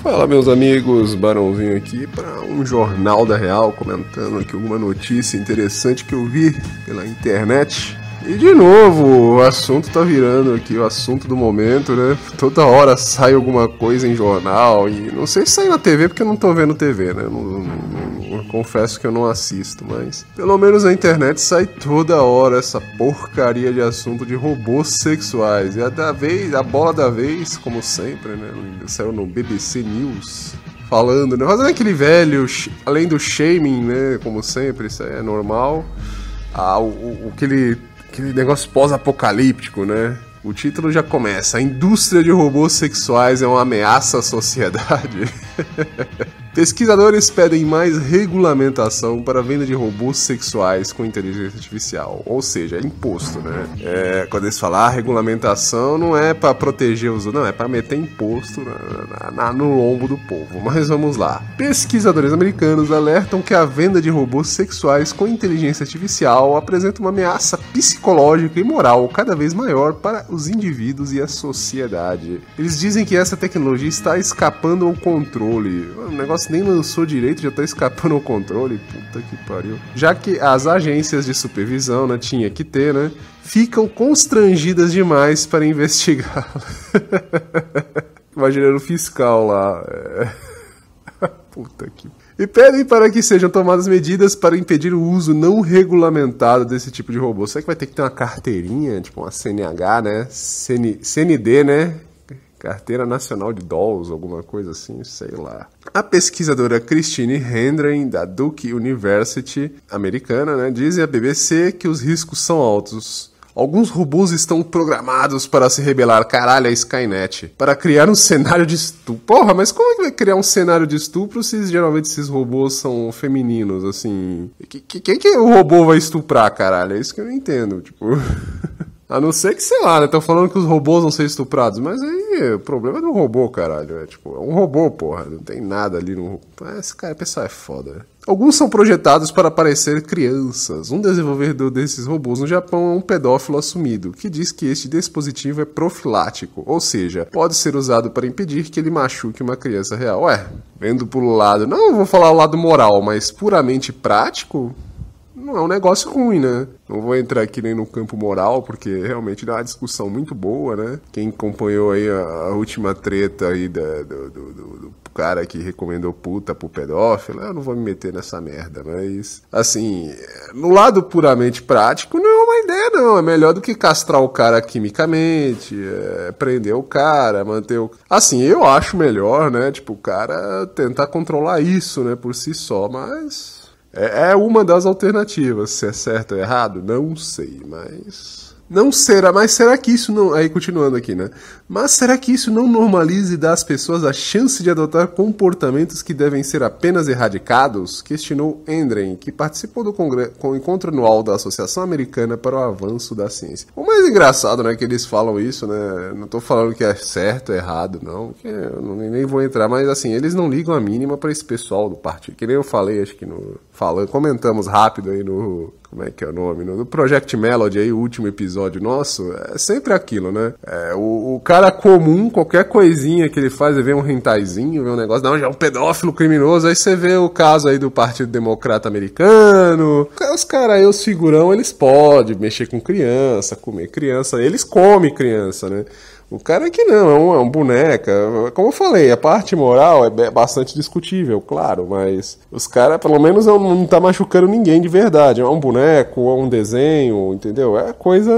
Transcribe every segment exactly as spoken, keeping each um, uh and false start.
Fala, meus amigos, Barãozinho aqui para um Jornal da Real, comentando aqui alguma notícia interessante que eu vi pela internet. E de novo, o assunto tá virando aqui o assunto do momento, né? Toda hora sai alguma coisa em jornal e não sei se sai na T V porque eu não tô vendo T V, né? Não, não, não, eu confesso que eu não assisto, mas pelo menos na internet sai toda hora essa porcaria de assunto de robôs sexuais. E a da vez, a bola da vez, como sempre, né? Saiu no B B C News falando, né? Fazendo aquele velho, além do shaming, né? Como sempre, isso aí é normal. Ah, o, o, aquele... Aquele negócio pós-apocalíptico, né? O título já começa. A indústria de robôs sexuais é uma ameaça à sociedade. Pesquisadores pedem mais regulamentação para a venda de robôs sexuais com inteligência artificial. Ou seja, é imposto, né? É, quando eles falam, ah, regulamentação não é para proteger os... Não, é para meter imposto na, na, no lombo do povo. Mas vamos lá. Pesquisadores americanos alertam que a venda de robôs sexuais com inteligência artificial apresenta uma ameaça psicológica e moral cada vez maior para os indivíduos e a sociedade. Eles dizem que essa tecnologia está escapando ao controle. O negócio nem lançou direito, já tá escapando ao controle, puta que pariu. Já que as agências de supervisão, né, tinha que ter, né, ficam constrangidas demais para investigar. Imaginando o fiscal lá. É... Puta que... E pedem para que sejam tomadas medidas para impedir o uso não regulamentado desse tipo de robô. Será que vai ter que ter uma carteirinha, tipo uma C N H, né? C N... C N D, né? Carteira Nacional de Dolls, alguma coisa assim, sei lá. A pesquisadora Christine Hendren, da Duke University, americana, né, diz à B B C que os riscos são altos. Alguns robôs estão programados para se rebelar, caralho, a Skynet, para criar um cenário de estupro. Porra, mas como é que vai criar um cenário de estupro se geralmente esses robôs são femininos, assim? Quem que o robô vai estuprar, caralho? É isso que eu não entendo, tipo... A não ser que, sei lá, né? Estão falando que os robôs vão ser estuprados. Mas aí, o problema é do robô, caralho. É tipo, é um robô, porra. Não tem nada ali no... Esse cara, pessoal é foda, né? Alguns são projetados para parecer crianças. Um desenvolvedor desses robôs no Japão é um pedófilo assumido, que diz que este dispositivo é profilático, ou seja, pode ser usado para impedir que ele machuque uma criança real. Ué, vendo por um lado, não vou falar o lado moral, mas puramente prático... Não é um negócio ruim, né? Não vou entrar aqui nem no campo moral, porque realmente dá uma discussão muito boa, né? Quem acompanhou aí a, a última treta aí da, do, do, do, do cara que recomendou puta pro pedófilo, eu não vou me meter nessa merda, mas... Assim, no lado puramente prático, não é uma ideia, não. É melhor do que castrar o cara quimicamente, é, prender o cara, manter o... Assim, eu acho melhor, né? Tipo, o cara tentar controlar isso, né? Por si só, mas... É uma das alternativas. Se é certo ou errado, não sei, mas... Não será, mas será que isso não... Aí, continuando aqui, né? Mas será que isso não normaliza e dá às pessoas a chance de adotar comportamentos que devem ser apenas erradicados? Questionou Hendren, que participou do congre... com o encontro anual da Associação Americana para o Avanço da Ciência. O mais engraçado, né, que eles falam isso, né? Não tô falando que é certo ou errado, não. Que eu não, nem vou entrar, mas assim, eles não ligam a mínima para esse pessoal do partido. Que nem eu falei, acho que no... Falando, comentamos rápido aí no... Como é que é o nome? No Project Melody aí, o último episódio nosso, é sempre aquilo, né? É, o, o cara comum, qualquer coisinha que ele faz, ele vê um rentaizinho, vê um negócio, não, já é um pedófilo criminoso, aí você vê o caso aí do Partido Democrata Americano, os caras aí, os figurão, eles podem mexer com criança, comer criança, eles comem criança, né? O cara que não, é um, é um boneca. Como eu falei, a parte moral é bastante discutível, claro, mas os caras, pelo menos, não, não tá machucando ninguém de verdade. É um boneco, é um desenho, entendeu? É coisa...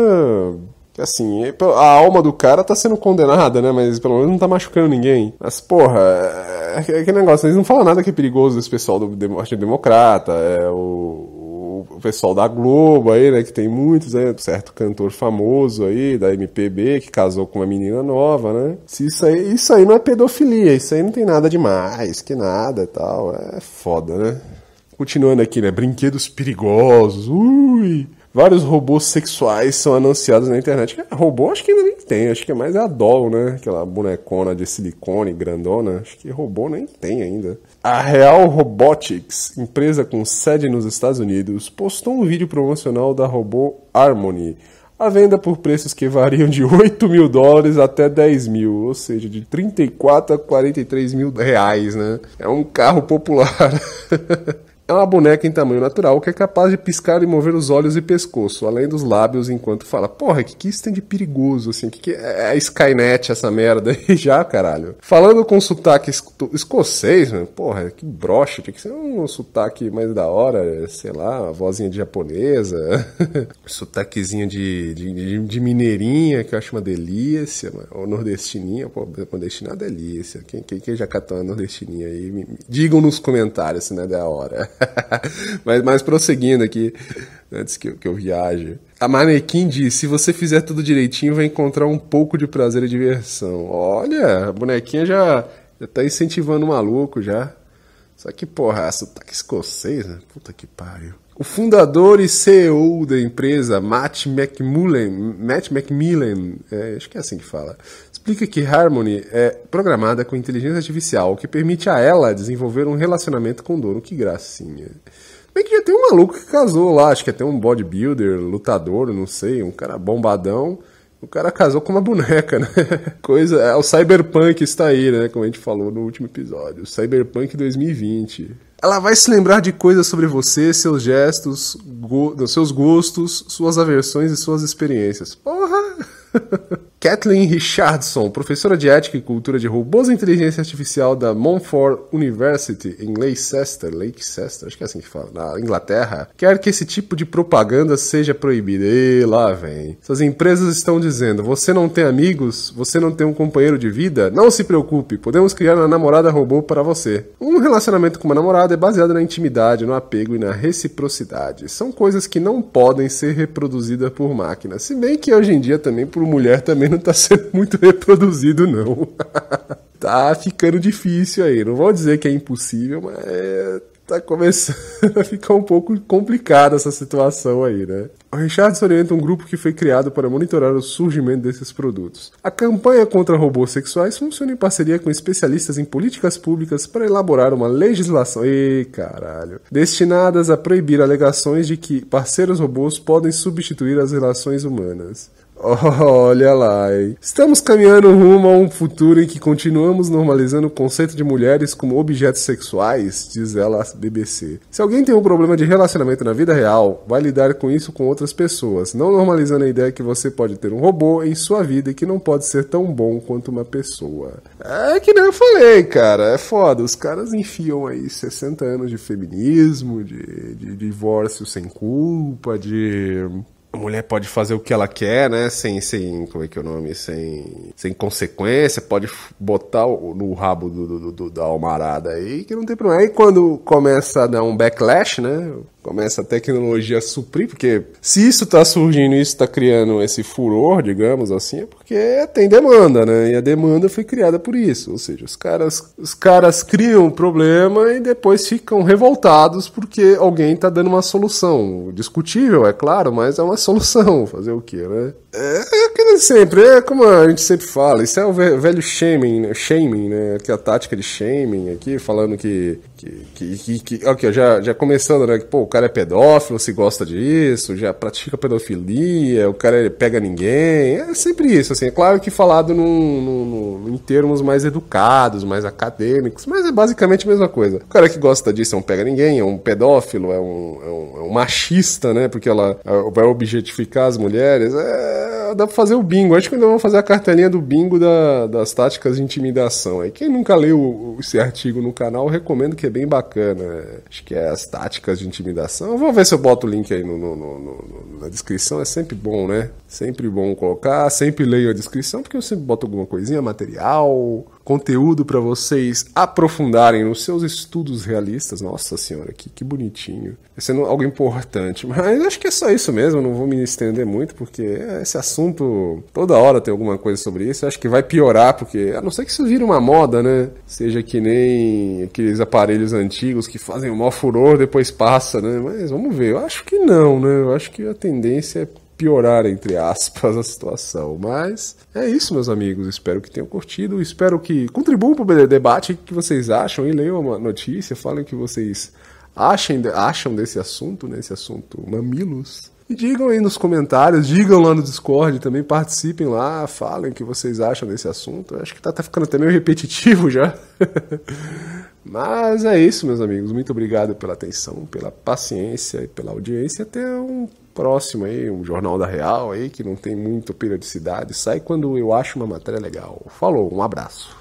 Assim, a alma do cara tá sendo condenada, né? Mas pelo menos não tá machucando ninguém. Mas, porra, é, é aquele negócio. Eles não falam nada que é perigoso, esse pessoal do Partido Democrata, é o... O pessoal da Globo aí, né, que tem muitos, né, certo cantor famoso aí, da M P B, que casou com uma menina nova, né, se isso aí, isso aí não é pedofilia, isso aí não tem nada demais, que nada e tal, é foda, né. Continuando aqui, né, brinquedos perigosos, ui... Vários robôs sexuais são anunciados na internet. Robô acho que ainda nem tem, acho que é mais a doll, né? Aquela bonecona de silicone grandona. Acho que robô nem tem ainda. A Real Robotics, empresa com sede nos Estados Unidos, postou um vídeo promocional da robô Harmony, à venda por preços que variam de oito mil dólares até dez mil, ou seja, de trinta e quatro a quarenta e três mil reais, né? É um carro popular. É uma boneca em tamanho natural que é capaz de piscar e mover os olhos e pescoço, além dos lábios, enquanto fala. Porra, que que isso tem de perigoso, assim? Que que é a Skynet, essa merda aí já, caralho? Falando com sotaque esco- escocês, mano, porra, que broxa, tinha que ser um sotaque mais da hora, sei lá, uma vozinha de japonesa, sotaquezinho de, de, de, de mineirinha, que eu acho uma delícia, mano. Ou nordestininha, pô, nordestina é uma delícia. Quem, quem, quem já catou uma nordestininha aí, me, me, digam nos comentários se não é da hora. mas, mas prosseguindo aqui, antes que eu, que eu viaje. A manequim diz, se você fizer tudo direitinho, vai encontrar um pouco de prazer e diversão. Olha, a bonequinha já, já tá incentivando o maluco já. Só que, porra, sotaque escocês, né? Puta que pariu. O fundador e C E O da empresa, Matt McMullen, Matt McMillan, é, acho que é assim que fala, explica que Harmony é programada com inteligência artificial, o que permite a ela desenvolver um relacionamento com o dono. Que gracinha. Bem que já tem um maluco que casou lá, acho que até um bodybuilder, lutador, não sei, um cara bombadão. O cara casou com uma boneca, né? Coisa, é, o Cyberpunk está aí, né? Como a gente falou no último episódio. Cyberpunk dois mil e vinte. Ela vai se lembrar de coisas sobre você, seus gestos, go- seus gostos, suas aversões e suas experiências. Porra! Kathleen Richardson, professora de ética e cultura de robôs e inteligência artificial da Montfort University em Leicester, Leicester, acho que é assim que fala, na Inglaterra, quer que esse tipo de propaganda seja proibido. E lá vem. Essas empresas estão dizendo, você não tem amigos? Você não tem um companheiro de vida? Não se preocupe, podemos criar uma namorada robô para você. Um relacionamento com uma namorada é baseado na intimidade, no apego e na reciprocidade. São coisas que não podem ser reproduzidas por máquina. Se bem que hoje em dia também, por mulher, também não tá sendo muito reproduzido, não. Tá ficando difícil aí. Não vou dizer que é impossível, mas é, tá começando a ficar um pouco complicada essa situação aí, né? O Richardson orienta um grupo que foi criado para monitorar o surgimento desses produtos. A campanha contra robôs sexuais funciona em parceria com especialistas em políticas públicas para elaborar uma legislação, ei, caralho, destinadas a proibir alegações de que parceiros robôs podem substituir as relações humanas. Olha lá, hein? Estamos caminhando rumo a um futuro em que continuamos normalizando o conceito de mulheres como objetos sexuais, diz ela à B B C. Se alguém tem um problema de relacionamento na vida real, vai lidar com isso com outras pessoas, não normalizando a ideia que você pode ter um robô em sua vida e que não pode ser tão bom quanto uma pessoa. É que nem eu falei, cara, é foda. Os caras enfiam aí sessenta anos de feminismo, de, de divórcio sem culpa, de... A mulher pode fazer o que ela quer, né? Sem, sem como é que é o nome? Sem, sem consequência, pode botar o, no rabo do, do, do, da almarada aí, que não tem problema. Aí quando começa a dar um backlash, né? Começa a tecnologia a suprir, porque se isso tá surgindo e isso tá criando esse furor, digamos assim, é porque tem demanda, né? E a demanda foi criada por isso. Ou seja, os caras, os caras criam um problema e depois ficam revoltados porque alguém tá dando uma solução. Discutível, é claro, mas é uma solução. Fazer o quê, né? É aquilo de sempre, é como a gente sempre fala, isso é o velho shaming, né? Shaming, né? Que é a tática de shaming aqui, falando que... que, que, que, que ok, já, já começando, né? Que, pô, o cara é pedófilo, se gosta disso, já pratica pedofilia, o cara pega ninguém, é sempre isso, assim, é claro que falado num, num, em termos mais educados, mais acadêmicos, mas é basicamente a mesma coisa. O cara que gosta disso é um pega ninguém, é um pedófilo, é um, é um, é um machista, né? Porque ela vai objetificar as mulheres, é... Dá pra fazer o bingo. Acho que ainda vamos fazer a cartelinha do bingo da, das táticas de intimidação. Aí, quem nunca leu esse artigo no canal, eu recomendo, que é bem bacana. Acho que é as táticas de intimidação. Eu vou ver se eu boto o link aí no, no, no, no, na descrição. É sempre bom, né? Sempre bom colocar. Sempre leio a descrição, porque eu sempre boto alguma coisinha, material, conteúdo para vocês aprofundarem nos seus estudos realistas. Nossa senhora, que, que bonitinho. É sendo algo importante. Mas acho que é só isso mesmo. Não vou me estender muito, porque esse assunto, toda hora tem alguma coisa sobre isso. Eu acho que vai piorar, porque a não ser que isso vire uma moda, né? Seja que nem aqueles aparelhos antigos que fazem o maior furor, depois passa, né? Mas vamos ver. Eu acho que não, né? Eu acho que a tendência é piorar, entre aspas, a situação. Mas é isso, meus amigos. Espero que tenham curtido. Espero que contribuam para o debate. O que vocês acham? E leiam uma notícia. Falem o que vocês achem, acham desse assunto, né? Esse assunto mamilos. E digam aí nos comentários, digam lá no Discord também, participem lá, falem o que vocês acham desse assunto. Eu acho que tá, tá ficando até meio repetitivo já. Mas é isso, meus amigos. Muito obrigado pela atenção, pela paciência e pela audiência. Até um próximo aí, um Jornal da Real aí, que não tem muita periodicidade. Sai quando eu acho uma matéria legal. Falou, um abraço.